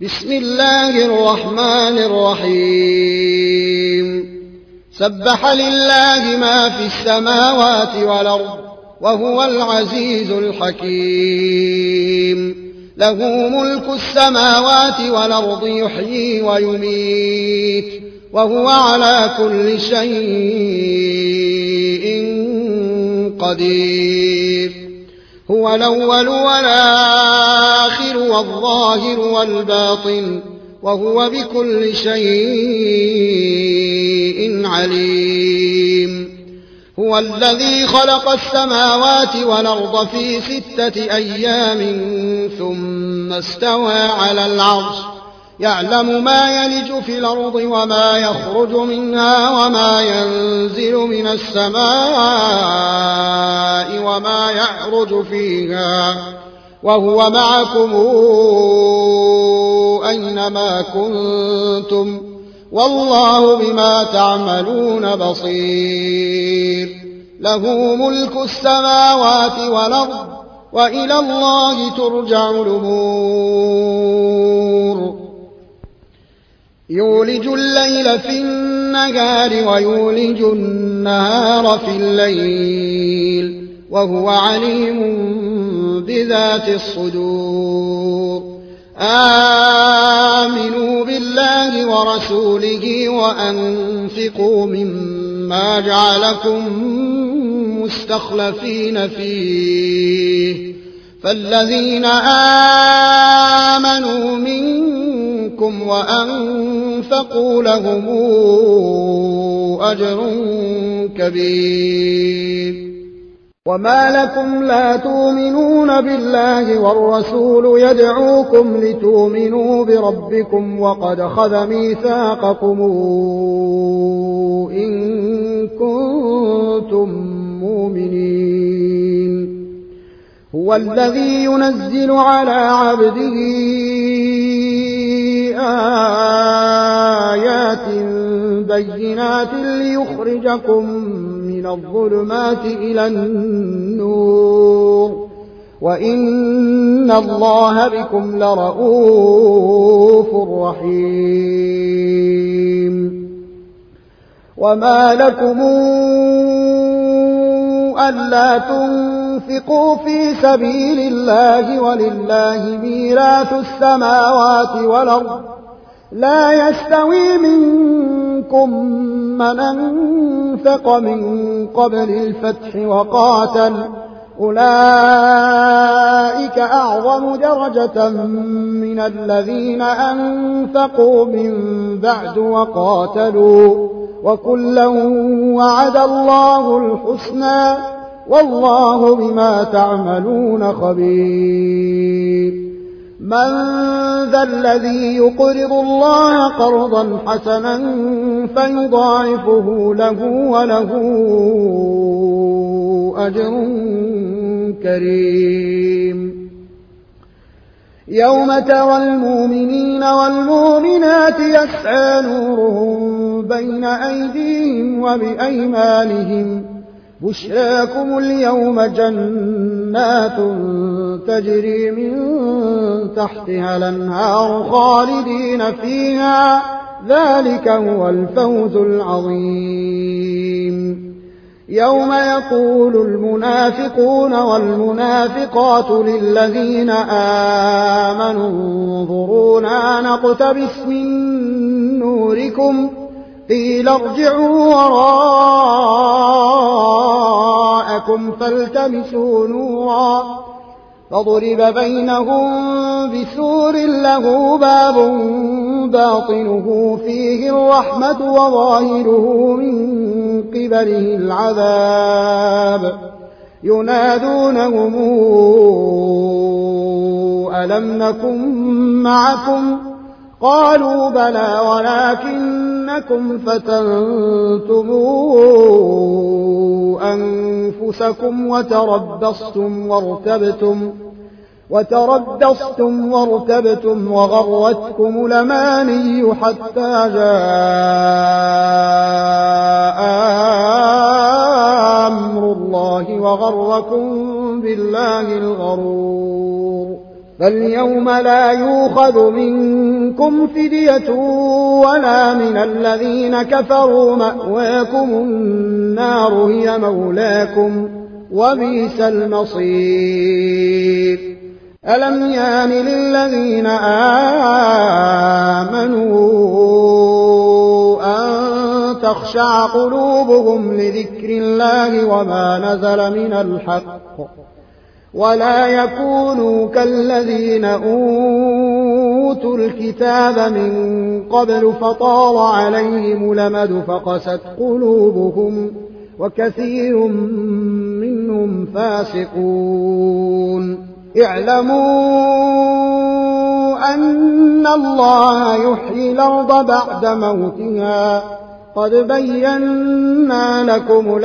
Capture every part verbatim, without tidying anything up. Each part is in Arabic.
بسم الله الرحمن الرحيم سبح لله ما في السماوات والأرض وهو العزيز الحكيم له ملك السماوات والأرض يحيي ويميت وهو على كل شيء قدير هو الأول والآخر والظاهر والباطن وهو بكل شيء عليم هو الذي خلق السماوات والأرض في ستة أيام ثم استوى على العرش يعلم ما يلج في الأرض وما يخرج منها وما ينزل من السماء وما يعرج فيها وهو معكم أينما كنتم والله بما تعملون بصير له ملك السماوات والأرض وإلى الله ترجع الأمور يولج الليل في النهار ويولج النهار في الليل وهو عليم بذات الصدور آمنوا بالله ورسوله وأنفقوا مما جعلكم مستخلفين فيه فالذين آمنوا منكم وأنفقوا لهم أجر كبير وما لكم لا تؤمنون بالله والرسول يدعوكم لتؤمنوا بربكم وقد خذ ميثاقكم إن كنتم مؤمنين هو الذي ينزل على عبده آيات بينات ليخرجكم من الظلمات إلى النور وإن الله بكم لرءوف رحيم وما لكم ألا تنفقوا في سبيل الله ولله ميراث السماوات والأرض لا يستوي منكم من أنفق من قبل الفتح وقاتل أولئك أعظم درجة من الذين أنفقوا من بعد وقاتلوا وكلا وعد الله الحسنى والله بما تعملون خبير من ذا الذي يقرض الله قرضا حسنا فيضاعفه له وله أجر كريم يوم ترى المؤمنين والمؤمنات يسعى نورهم بين أيديهم وبأيمانهم بشراكم اليوم جنات تجري من تحتها الأنهار خالدين فيها ذلك هو الفوز العظيم يوم يقول المنافقون والمنافقات للذين آمنوا انظرونا نقتبس من نوركم قيل ارجعوا وراءكم فالتمسوا نورا فضرب بينهم بسور له باب باطنه فيه الرحمة وظاهره من قبله العذاب ينادونهم ألم نكن معكم قالوا بلى ولكنكم فتنتم أنفسكم وتربصتم وارتبتم وتربصتم وارتبتم وغرتكم الأماني حتى جاء أمر الله وغركم بالله الغرور فاليوم لا يؤخذ منكم فدية ولا من الذين كفروا، مأواكم النار هي مولاكم وبئس المصير. ألم يان للذين آمنوا أن تخشع قلوبهم لذكر الله وما نزل من الحق ولا يكونوا كالذين أوتوا الكتاب من قبل فطال عليهم الأمد فقست قلوبهم وكثير منهم فاسقون. اعلموا أن الله يحيي الأرض بعد موتها قد بينا لكم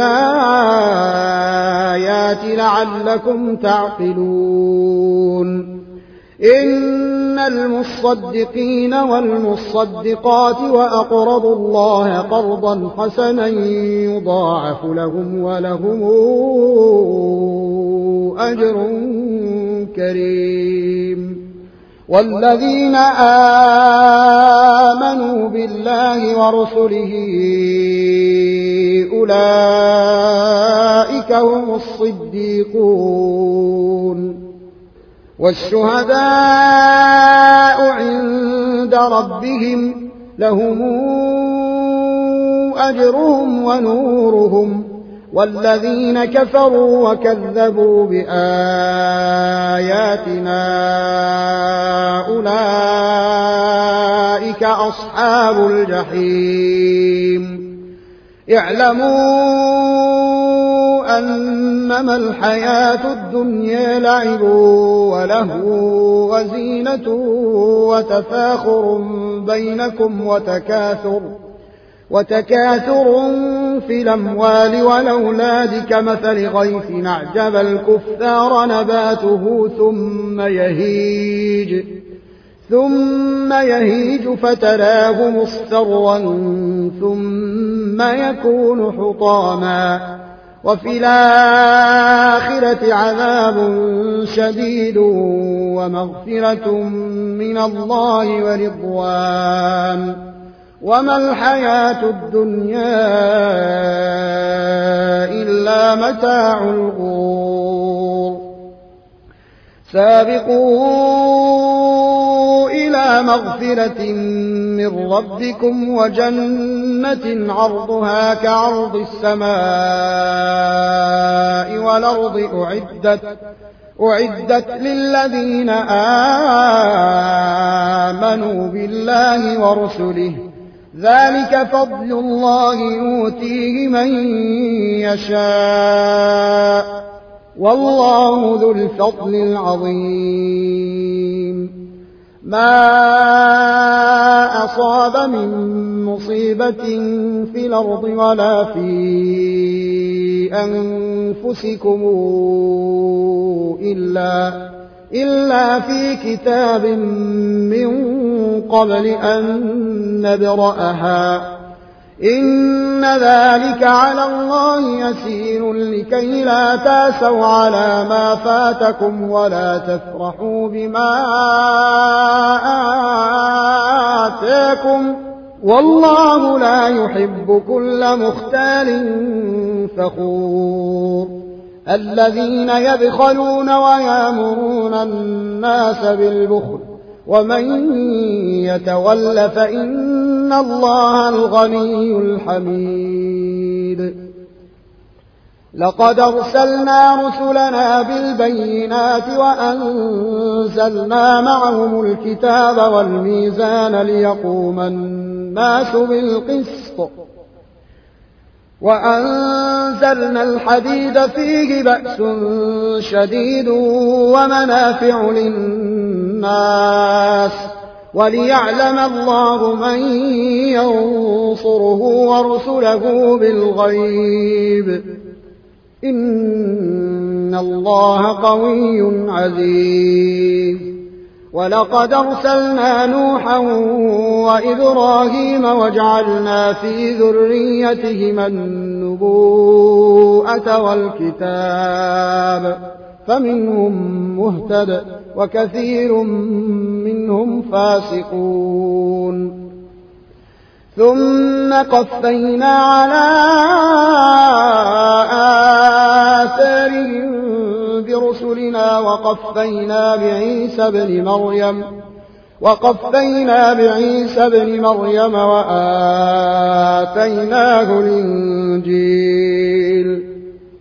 الآيات لعلكم تعقلون. إن المصدقين والمصدقات وأقرضوا الله قرضا حسنا يضاعف لهم ولهم أجر كريم. والذين آمنوا بالله ورسله أولئك هم الصديقون والشهداء عند ربهم لهم أجرهم ونورهم. والذين كفروا وكذبوا بآياتنا أولئك أصحاب الجحيم. اعلموا أنما الحياة الدنيا لعب ولهو وزينة وتفاخر بينكم وتكاثر وتكاثر في الأموال والأولاد كمثل غيث أعجب الكفار نباته ثم يهيج ثم يهيج فتراه مصفرا ثم يكون حطاما وفي الآخرة عذاب شديد ومغفرة من الله ورضوان وما الحياة الدنيا إلا متاع الغرور. سابقوا إلى مغفرة من ربكم وجنة عرضها كعرض السماء والأرض أعدت أعدت للذين آمنوا بالله ورسله ذلك فضل الله يؤتيه من يشاء والله ذو الفضل العظيم. ما أصاب من مصيبة في الأرض ولا في أنفسكم إلا إلا في كتاب من قبل أن نبرأها إن ذلك على الله يسير لكي لا تأسوا على ما فاتكم ولا تفرحوا بما آتاكم والله لا يحب كل مختال فخور. الذين يبخلون ويأمرون الناس بالبخل ومن يتول فإن الله الغني الحميد. لقد أرسلنا رسلنا بالبينات وأنزلنا معهم الكتاب والميزان ليقوم الناس بالقسط وأنزلنا الحديد فيه بأس شديد ومنافع للناس وليعلم الله من ينصره ورسله بالغيب إن الله قوي عزيز. ولقد أرسلنا نوحا وإبراهيم وجعلنا في ذريتهما النبوءة والكتاب فمنهم مهتد وكثير منهم فاسقون. ثم قفينا على آثارهم برسلنا وقفينا بعيسى بن مريم وقفينا بعيسى بن مريم وآتيناه الإنجيل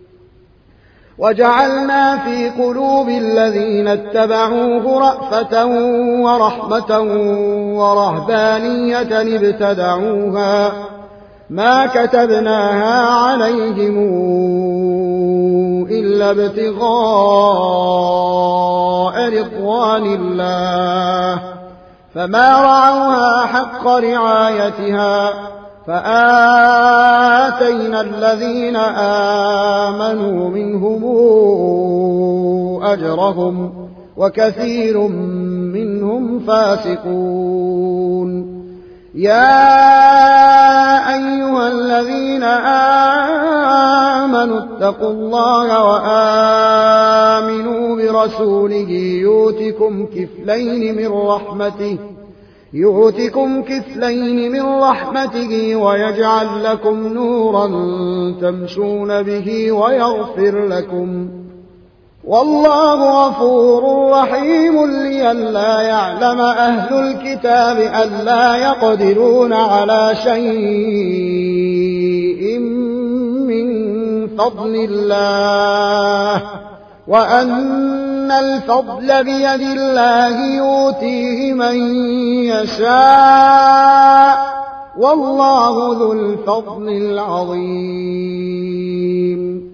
وجعلنا في قلوب الذين اتبعوه رأفة ورحمة ورهبانية ابتدعوها ما كتبناها عليهم إلا ابتغاء رضوان الله فما رعوها حق رعايتها فآتينا الذين آمنوا منهم أجرهم وكثير منهم فاسقون. يا أيها الذين آمنوا اتقوا الله وآمنوا برسوله يؤتكم كفلين من رحمته يؤتكم كفلين من رحمته ويجعل لكم نورا تمشون به ويغفر لكم والله غفور رحيم. لئلا يعلم أهل الكتاب ألا يقدرون على شيء من فضل الله وأن الفضل بيد الله يؤتيه من يشاء والله ذو الفضل العظيم.